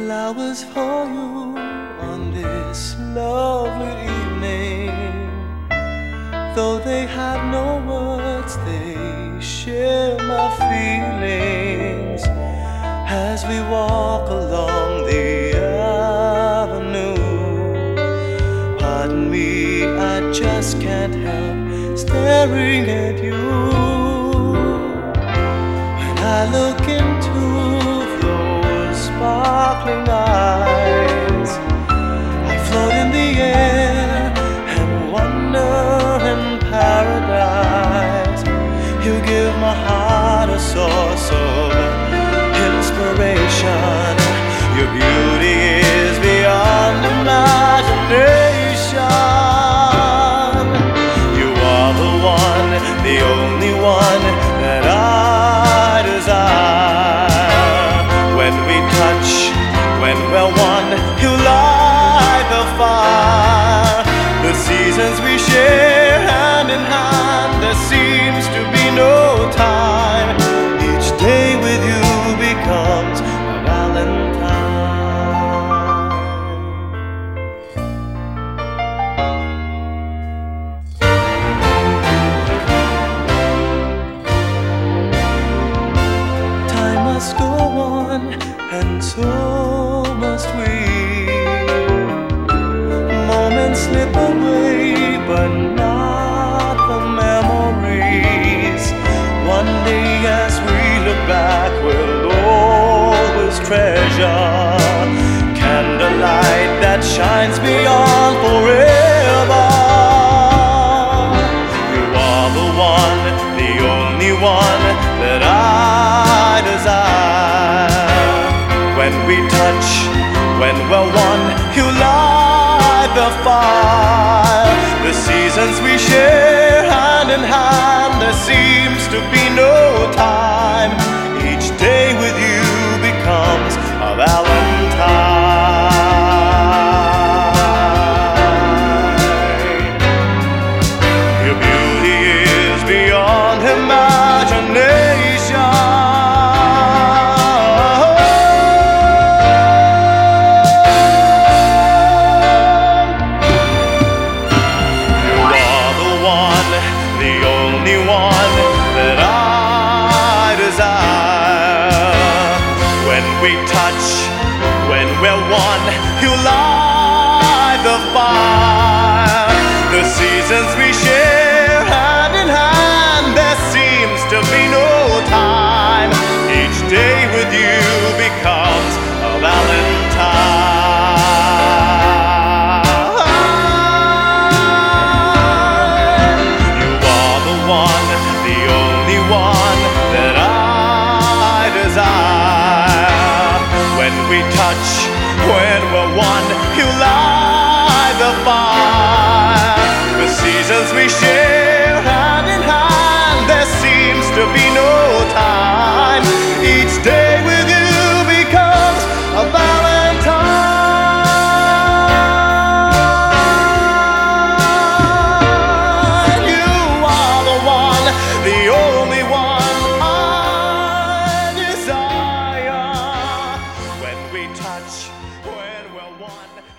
flowers for you on this lovely evening. Though they have no words, they share my feelings as we walk along the avenue. Pardon me, I just can't help staring at you. When I look into those sparkling eyes, I float in the air and wonder in paradise. You give my heart a source of inspiration. Your beauty is beyond imagination. You are the one, the only one that I desire. When we touch, when we're one, you light the fire. The seasons we share hand in hand, there seems to be no time. Each day with you becomes a valentine. Time must go on, and so must we. Moments slip away, but not the memories. One day as we look back, we'll always treasure candlelight that shines beyond forever. You are the one, the only one that I desire. When we touch, when we're one, you light the fire. The seasons we share hand in hand, there seems to be no time. Each day with you becomes a valentine. Your beauty is beyond imagination. The only one that I desire. When we touch, when we're one, you light the fire. The seasons we share hand in hand, there seems to be no time. Each day with you becomes a valentine. We touch, when we're one, you light the fire. The seasons we share hand in hand, there seems to be no time. Each day with you becomes a valentine. You are the one, the only one I desire. When we touch, when we're one.